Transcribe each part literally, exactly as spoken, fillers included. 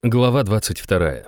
Глава двадцать вторая.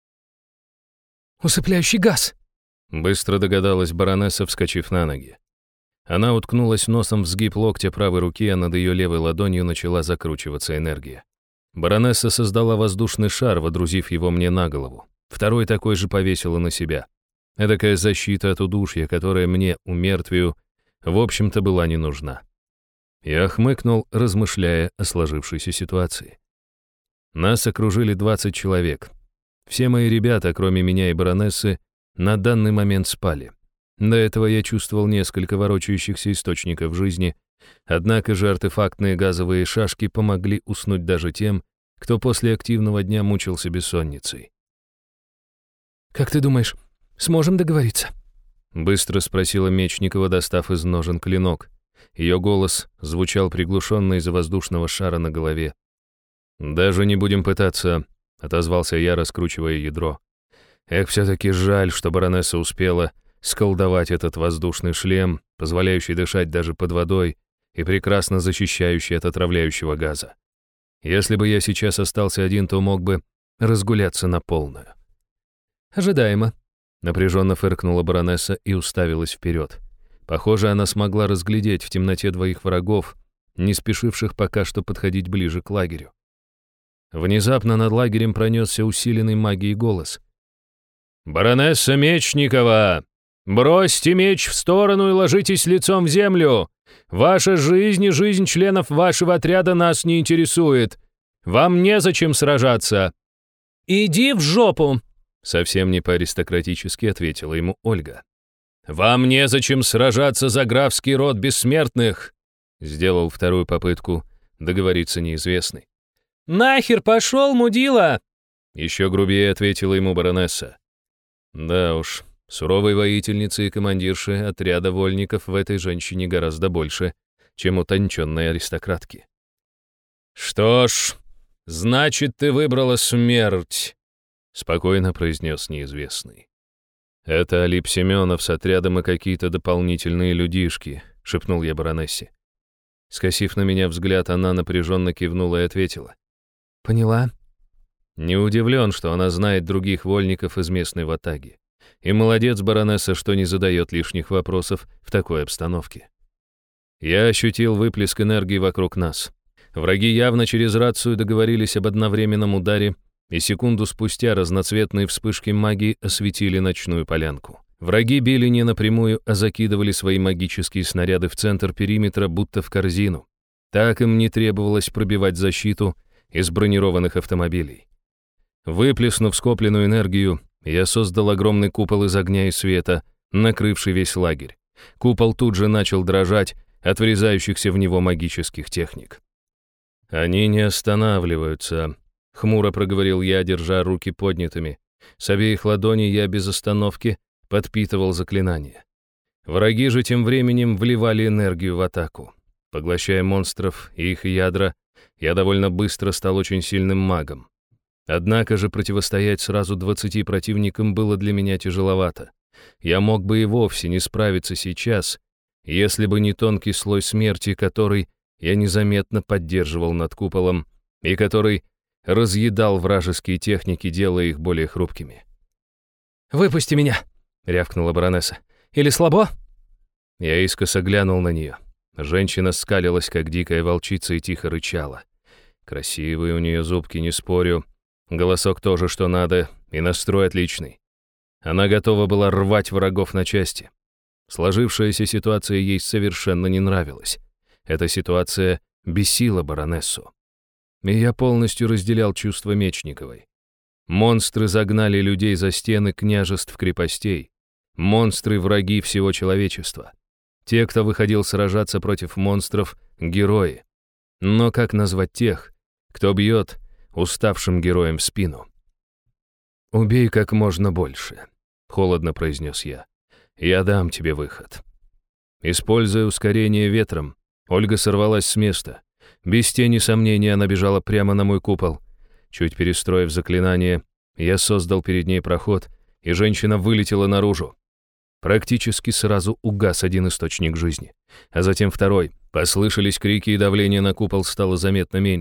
«Усыпляющий газ!» Быстро догадалась баронесса, вскочив на ноги. Она уткнулась носом в сгиб локтя правой руки, а над ее левой ладонью начала закручиваться энергия. Баронесса создала воздушный шар, водрузив его мне на голову. Второй такой же повесила на себя. Эдакая защита от удушья, которая мне, умертвию, в общем-то была не нужна. Я хмыкнул, размышляя о сложившейся ситуации. Нас окружили двадцать человек. Все мои ребята, кроме меня и баронессы, на данный момент спали. До этого я чувствовал несколько ворочающихся источников жизни, однако же артефактные газовые шашки помогли уснуть даже тем, кто после активного дня мучился бессонницей. «Как ты думаешь, сможем договориться?» Быстро спросила Мечникова, достав из ножен клинок. Ее голос звучал приглушенно из-за воздушного шара на голове. «Даже не будем пытаться», — отозвался я, раскручивая ядро. Эх, все-таки жаль, что баронесса успела сколдовать этот воздушный шлем, позволяющий дышать даже под водой и прекрасно защищающий от отравляющего газа. Если бы я сейчас остался один, то мог бы разгуляться на полную. «Ожидаемо», — напряженно фыркнула баронесса и уставилась вперед. Похоже, она смогла разглядеть в темноте двоих врагов, не спешивших пока что подходить ближе к лагерю. Внезапно над лагерем пронесся усиленный магией голос. «Баронесса Мечникова! Бросьте меч в сторону и ложитесь лицом в землю! Ваша жизнь и жизнь членов вашего отряда нас не интересует! Вам незачем сражаться!» «Иди в жопу!» — совсем не по-аристократически ответила ему Ольга. «Вам незачем сражаться за графский род бессмертных!» — сделал вторую попытку договориться неизвестный. «Нахер пошел, мудила!» Еще грубее ответила ему баронесса. Да уж, суровой воительницы и командирши отряда вольников в этой женщине гораздо больше, чем утонченной аристократки. «Что ж, значит, ты выбрала смерть», — спокойно произнес неизвестный. «Это Алип Семенов с отрядом и какие-то дополнительные людишки», — шепнул я баронессе. Скосив на меня взгляд, она напряженно кивнула и ответила. «Поняла». Не удивлен, что она знает других вольников из местной ватаги. И молодец баронесса, что не задает лишних вопросов в такой обстановке. Я ощутил выплеск энергии вокруг нас. Враги явно через рацию договорились об одновременном ударе, и секунду спустя разноцветные вспышки магии осветили ночную полянку. Враги били не напрямую, а закидывали свои магические снаряды в центр периметра, будто в корзину. Так им не требовалось пробивать защиту из бронированных автомобилей. Выплеснув скопленную энергию, я создал огромный купол из огня и света, накрывший весь лагерь. Купол тут же начал дрожать от врезающихся в него магических техник. «Они не останавливаются», — хмуро проговорил я, держа руки поднятыми. С обеих ладоней я без остановки подпитывал заклинание. Враги же тем временем вливали энергию в атаку. Поглощая монстров и их ядра, я довольно быстро стал очень сильным магом. Однако же противостоять сразу двадцати противникам было для меня тяжеловато. Я мог бы и вовсе не справиться сейчас, если бы не тонкий слой смерти, который я незаметно поддерживал над куполом и который разъедал вражеские техники, делая их более хрупкими. «Выпусти меня!» — рявкнула баронесса. «Или слабо?» Я искоса глянул на нее. Женщина скалилась, как дикая волчица, и тихо рычала. Красивые у нее зубки, не спорю. Голосок тоже что надо, и настрой отличный. Она готова была рвать врагов на части. Сложившаяся ситуация ей совершенно не нравилась. Эта ситуация бесила баронессу. И я полностью разделял чувства Мечниковой. Монстры загнали людей за стены княжеств крепостей. Монстры — враги всего человечества. Те, кто выходил сражаться против монстров — герои. Но как назвать тех, кто бьет уставшим героям в спину? «Убей как можно больше», — холодно произнес я. «Я дам тебе выход». Используя ускорение ветром, Ольга сорвалась с места. Без тени сомнения она бежала прямо на мой купол. Чуть перестроив заклинание, я создал перед ней проход, и женщина вылетела наружу. Практически сразу угас один источник жизни, а затем второй. Послышались крики, и давление на купол стало заметно меньше.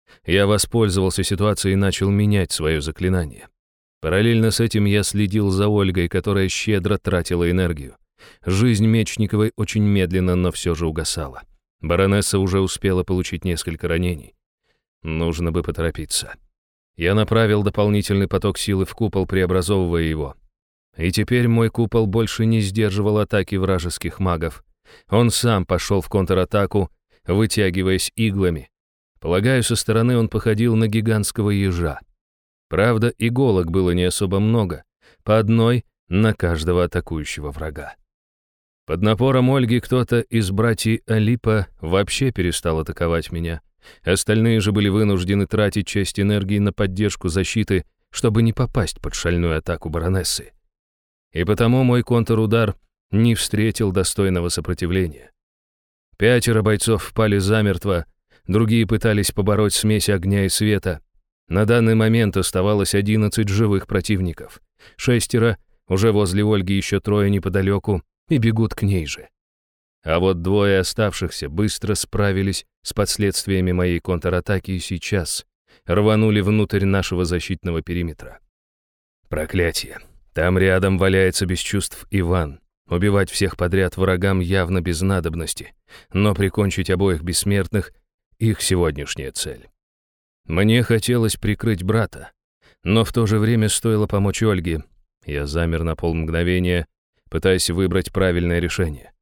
Я воспользовался ситуацией и начал менять свое заклинание. Параллельно с этим я следил за Ольгой, которая щедро тратила энергию. Жизнь Мечниковой очень медленно, но все же угасала. Баронесса уже успела получить несколько ранений. Нужно бы поторопиться. Я направил дополнительный поток силы в купол, преобразовывая его. И теперь мой купол больше не сдерживал атаки вражеских магов. Он сам пошел в контратаку, вытягиваясь иглами. Полагаю, со стороны он походил на гигантского ежа. Правда, иголок было не особо много, по одной на каждого атакующего врага. Под напором Ольги кто-то из братьев Алипа вообще перестал атаковать меня. Остальные же были вынуждены тратить часть энергии на поддержку защиты, чтобы не попасть под шальную атаку баронессы. И потому мой контрудар не встретил достойного сопротивления. Пятеро бойцов впали замертво, другие пытались побороть смесь огня и света. На данный момент оставалось одиннадцать живых противников. Шестеро, уже возле Ольги еще трое неподалеку, и бегут к ней же. А вот двое оставшихся быстро справились с последствиями моей контратаки и сейчас рванули внутрь нашего защитного периметра. Проклятие. Там рядом валяется без чувств Иван. Убивать всех подряд врагам явно без надобности, но прикончить обоих бессмертных — их сегодняшняя цель. Мне хотелось прикрыть брата, но в то же время стоило помочь Ольге. Я замер на полмгновения, пытаясь выбрать правильное решение.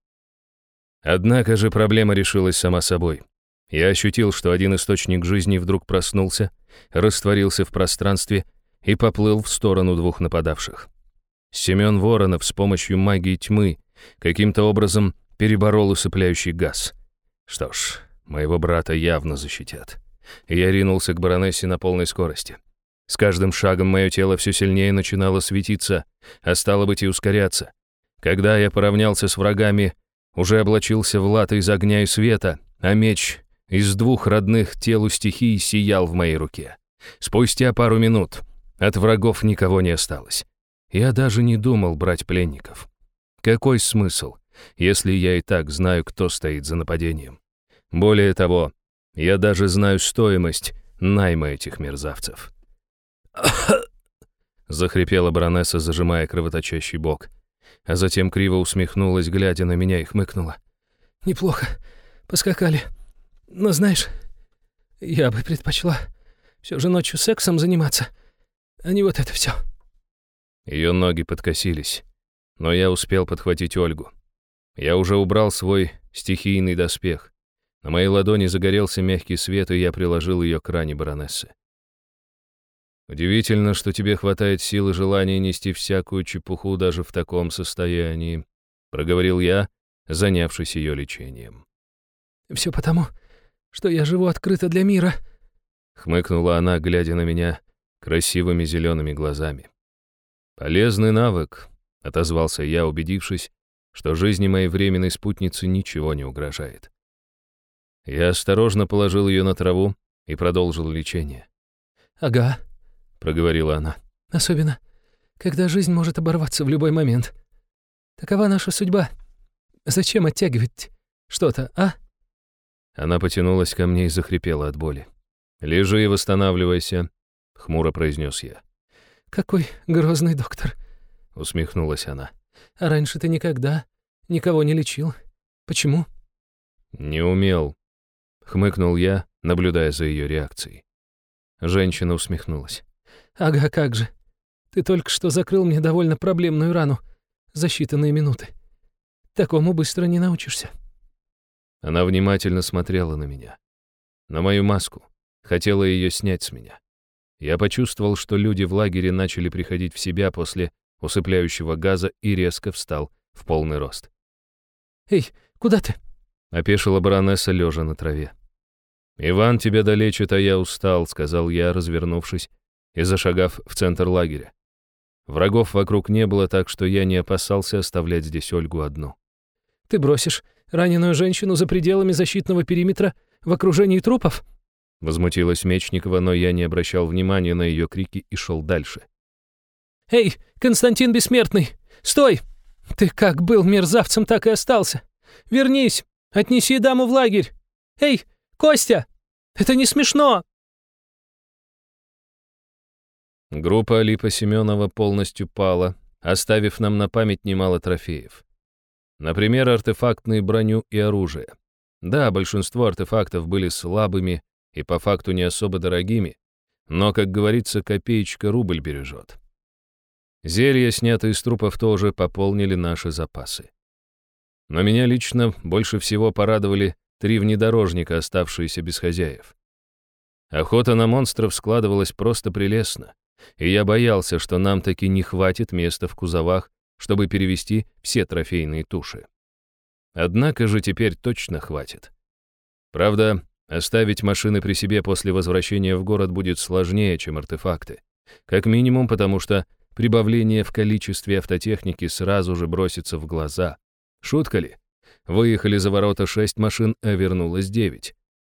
Однако же проблема решилась сама собой. Я ощутил, что один источник жизни вдруг проснулся, растворился в пространстве и поплыл в сторону двух нападавших. Семен Воронов с помощью магии тьмы каким-то образом переборол усыпляющий газ. Что ж, моего брата явно защитят. Я ринулся к баронессе на полной скорости. С каждым шагом мое тело все сильнее начинало светиться, а стало быть и ускоряться. Когда я поравнялся с врагами, уже облачился в латы из огня и света, а меч из двух родных телу стихий сиял в моей руке. Спустя пару минут от врагов никого не осталось. Я даже не думал брать пленников. Какой смысл, если я и так знаю, кто стоит за нападением? Более того, я даже знаю стоимость найма этих мерзавцев. Захрипела баронесса, зажимая кровоточащий бок, а затем криво усмехнулась, глядя на меня, и хмыкнула. «Неплохо. Поскакали. Но знаешь, я бы предпочла все же ночью сексом заниматься, а не вот это все». Ее ноги подкосились, но я успел подхватить Ольгу. Я уже убрал свой стихийный доспех. На моей ладони загорелся мягкий свет, и я приложил ее к ране баронессы. «Удивительно, что тебе хватает сил и желания нести всякую чепуху даже в таком состоянии», — проговорил я, занявшись ее лечением. «Все потому, что я живу открыто для мира», — хмыкнула она, глядя на меня красивыми зелеными глазами. «Полезный навык», — отозвался я, убедившись, что жизни моей временной спутницы ничего не угрожает. Я осторожно положил ее на траву и продолжил лечение. «Ага», — проговорила она. «Особенно, когда жизнь может оборваться в любой момент. Такова наша судьба. Зачем оттягивать что-то, а?» Она потянулась ко мне и захрипела от боли. «Лежи и восстанавливайся», — хмуро произнес я. «Какой грозный доктор», — усмехнулась она. «А раньше ты никогда никого не лечил. Почему?» «Не умел», — хмыкнул я, наблюдая за ее реакцией. Женщина усмехнулась. «Ага, как же. Ты только что закрыл мне довольно проблемную рану за считанные минуты. Такому быстро не научишься». Она внимательно смотрела на меня, на мою маску, хотела ее снять с меня. Я почувствовал, что люди в лагере начали приходить в себя после усыпляющего газа, и резко встал в полный рост. «Эй, куда ты?» — опешила баронесса, лежа на траве. «Иван тебя долечит, а я устал», — сказал я, развернувшись и зашагав в центр лагеря. Врагов вокруг не было, так что я не опасался оставлять здесь Ольгу одну. «Ты бросишь раненую женщину за пределами защитного периметра в окружении трупов?» Возмутилась Мечникова, но я не обращал внимания на ее крики и шел дальше. «Эй, Константин Бессмертный, стой! Ты как был мерзавцем, так и остался. Вернись, отнеси даму в лагерь. Эй, Костя, это не смешно!» Группа Алипа Семенова полностью пала, оставив нам на память немало трофеев. Например, артефактные броню и оружие. Да, большинство артефактов были слабыми и по факту не особо дорогими, но, как говорится, копеечка рубль бережет. Зелья, снятые из трупов, тоже пополнили наши запасы. Но меня лично больше всего порадовали три внедорожника, оставшиеся без хозяев. Охота на монстров складывалась просто прелестно, и я боялся, что нам таки не хватит места в кузовах, чтобы перевезти все трофейные туши. Однако же теперь точно хватит. Правда, оставить машины при себе после возвращения в город будет сложнее, чем артефакты. Как минимум потому, что прибавление в количестве автотехники сразу же бросится в глаза. Шутка ли? Выехали за ворота шесть машин, а вернулось девять.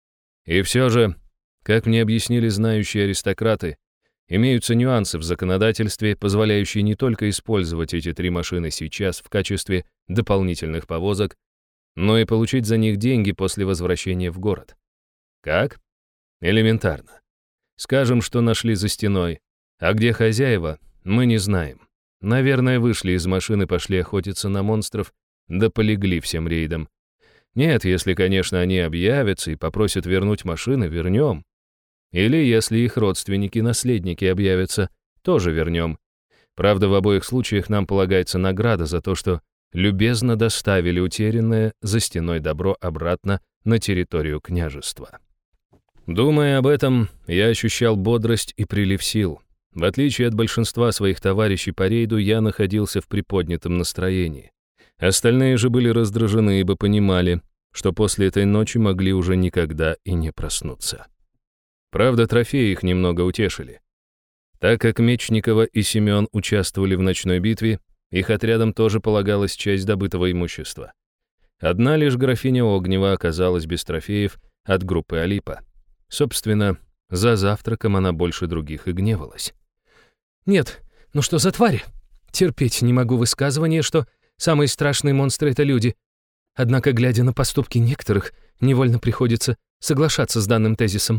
И все же, как мне объяснили знающие аристократы, имеются нюансы в законодательстве, позволяющие не только использовать эти три машины сейчас в качестве дополнительных повозок, но и получить за них деньги после возвращения в город. Как? Элементарно. Скажем, что нашли за стеной, а где хозяева, мы не знаем. Наверное, вышли из машины и пошли охотиться на монстров, да полегли всем рейдом. Нет, если, конечно, они объявятся и попросят вернуть машины, вернем. Или если их родственники-наследники объявятся, тоже вернем. Правда, в обоих случаях нам полагается награда за то, что любезно доставили утерянное за стеной добро обратно на территорию княжества. Думая об этом, я ощущал бодрость и прилив сил. В отличие от большинства своих товарищей по рейду, я находился в приподнятом настроении. Остальные же были раздражены, ибо понимали, что после этой ночи могли уже никогда и не проснуться. Правда, трофеи их немного утешили. Так как Мечникова и Семен участвовали в ночной битве, их отрядам тоже полагалась часть добытого имущества. Одна лишь графиня Огнева оказалась без трофеев от группы Алипа. Собственно, за завтраком она больше других и гневалась. «Нет, ну что за твари? Терпеть не могу высказывания, что самые страшные монстры — это люди. Однако, глядя на поступки некоторых, невольно приходится соглашаться с данным тезисом».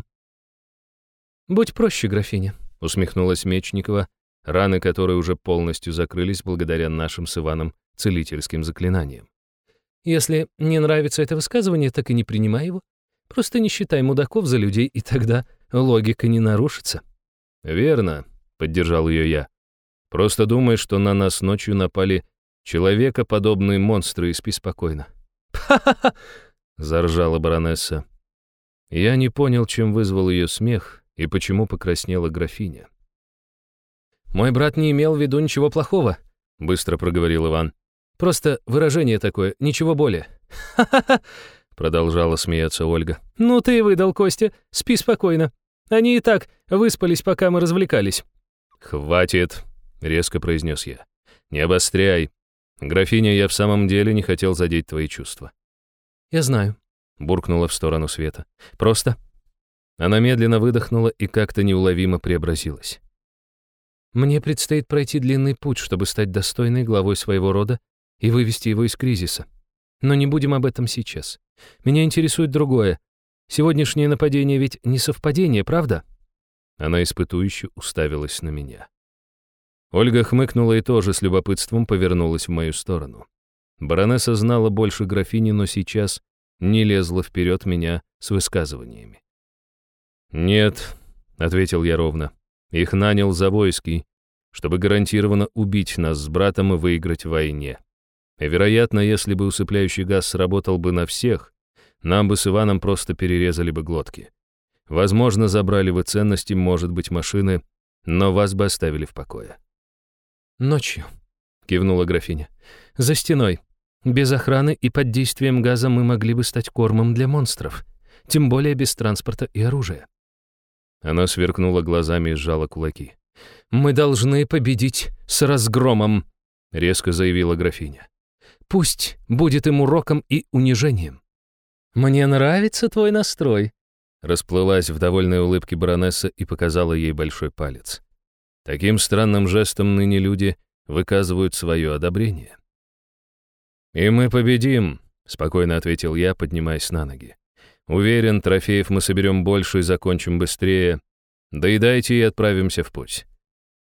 «Будь проще, графиня», — усмехнулась Мечникова, раны которой уже полностью закрылись благодаря нашим с Иваном целительским заклинаниям. «Если не нравится это высказывание, так и не принимай его. Просто не считай мудаков за людей, и тогда логика не нарушится». «Верно», — поддержал ее я. «Просто думай, что на нас ночью напали человекоподобные монстры, и спи спокойно». «Ха-ха-ха!» — заржала баронесса. Я не понял, чем вызвал ее смех и почему покраснела графиня. «Мой брат не имел в виду ничего плохого», — быстро проговорил Иван. «Просто выражение такое, ничего более». «Ха-ха-ха!» — продолжала смеяться Ольга. «Ну ты и выдал, Костя. Спи спокойно. Они и так выспались, пока мы развлекались». «Хватит», — резко произнес я. «Не обостряй. Графиня, я в самом деле не хотел задеть твои чувства». «Я знаю», — буркнула в сторону Света. «Просто...» Она медленно выдохнула и как-то неуловимо преобразилась. «Мне предстоит пройти длинный путь, чтобы стать достойной главой своего рода и вывести его из кризиса. Но не будем об этом сейчас. Меня интересует другое. Сегодняшнее нападение ведь не совпадение, правда?» Она испытующе уставилась на меня. Ольга хмыкнула и тоже с любопытством повернулась в мою сторону. Баронесса знала больше графини, но сейчас не лезла вперед меня с высказываниями. «Нет», — ответил я ровно, — «их нанял Завойский, чтобы гарантированно убить нас с братом и выиграть в войне. И, вероятно, если бы усыпляющий газ сработал бы на всех, нам бы с Иваном просто перерезали бы глотки. Возможно, забрали бы ценности, может быть, машины, но вас бы оставили в покое». «Ночью», — кивнула графиня, — «за стеной. Без охраны и под действием газа мы могли бы стать кормом для монстров, тем более без транспорта и оружия». Она сверкнула глазами и сжала кулаки. «Мы должны победить с разгромом», — резко заявила графиня. «Пусть будет им уроком и унижением». «Мне нравится твой настрой», — расплылась в довольной улыбке баронесса и показала ей большой палец. Таким странным жестом ныне люди выказывают свое одобрение. «И мы победим», — спокойно ответил я, поднимаясь на ноги. «Уверен, трофеев мы соберем больше и закончим быстрее. Доедайте и отправимся в путь.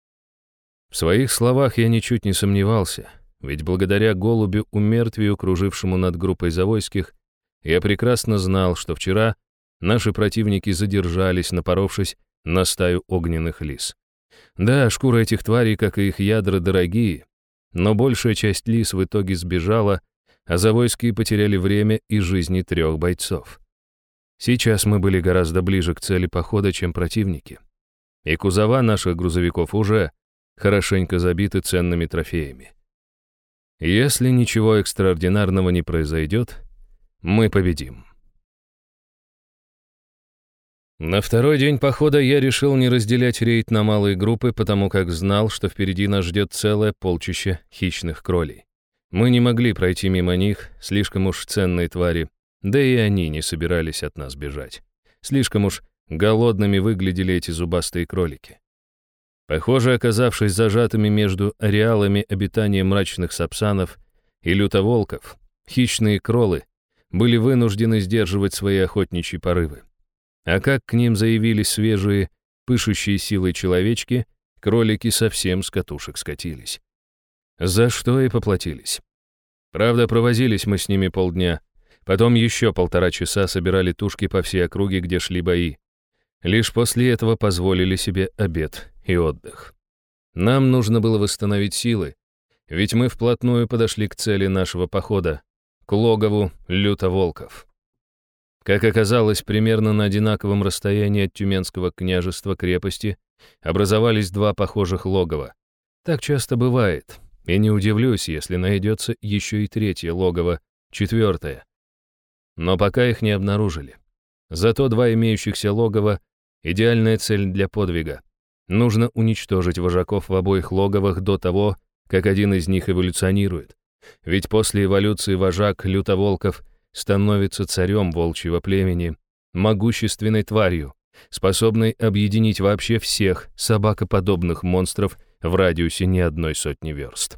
В своих словах я ничуть не сомневался, ведь благодаря голубю умертвию, кружившему над группой завойских, я прекрасно знал, что вчера наши противники задержались, напоровшись на стаю огненных лис. Да, шкуры этих тварей, как и их ядра, дорогие, но большая часть лис в итоге сбежала, а завойские потеряли время и жизни трех бойцов. Сейчас мы были гораздо ближе к цели похода, чем противники, и кузова наших грузовиков уже хорошенько забиты ценными трофеями. Если ничего экстраординарного не произойдет, мы победим. На второй день похода я решил не разделять рейд на малые группы, потому как знал, что впереди нас ждет целое полчище хищных кролей. Мы не могли пройти мимо них, слишком уж ценные твари, да и они не собирались от нас бежать. Слишком уж голодными выглядели эти зубастые кролики. Похоже, оказавшись зажатыми между ареалами обитания мрачных сапсанов и лютоволков, хищные кролы были вынуждены сдерживать свои охотничьи порывы. А как к ним заявились свежие, пышущие силой человечки, кролики совсем с катушек скатились. За что и поплатились. Правда, провозились мы с ними полдня, потом еще полтора часа собирали тушки по всей округе, где шли бои. Лишь после этого позволили себе обед и отдых. Нам нужно было восстановить силы, ведь мы вплотную подошли к цели нашего похода, к логову лютоволков. Как оказалось, примерно на одинаковом расстоянии от Тюменского княжества крепости образовались два похожих логова. Так часто бывает, и не удивлюсь, если найдется еще и третье логово, четвертое. Но пока их не обнаружили. Зато два имеющихся логова — идеальная цель для подвига. Нужно уничтожить вожаков в обоих логовах до того, как один из них эволюционирует. Ведь после эволюции вожак лютоволков становится царем волчьего племени, могущественной тварью, способной объединить вообще всех собакоподобных монстров в радиусе не одной сотни верст.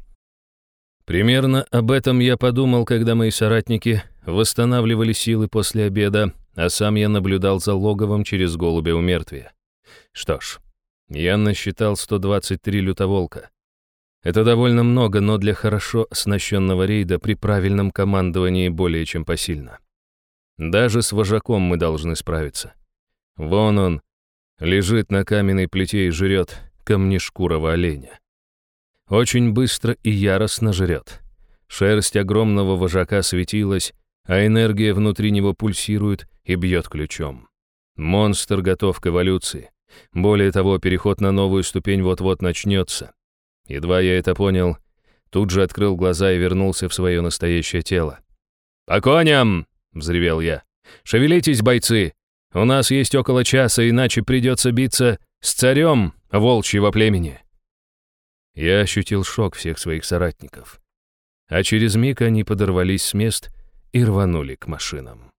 Примерно об этом я подумал, когда мои соратники восстанавливали силы после обеда, а сам я наблюдал за логовом через голубя умертвия. Что ж, я насчитал сто двадцать три лютоволка. Это довольно много, но для хорошо оснащенного рейда при правильном командовании более чем посильно. Даже с вожаком мы должны справиться. Вон он лежит на каменной плите и жрет камнешкурого оленя. Очень быстро и яростно жрет. Шерсть огромного вожака светилась, а энергия внутри него пульсирует и бьет ключом. Монстр готов к эволюции. Более того, переход на новую ступень вот-вот начнется. Едва я это понял, тут же открыл глаза и вернулся в свое настоящее тело. «По коням!» — взревел я. «Шевелитесь, бойцы! У нас есть около часа, иначе придется биться с царем волчьего племени!» Я ощутил шок всех своих соратников. А через миг они подорвались с мест и рванули к машинам.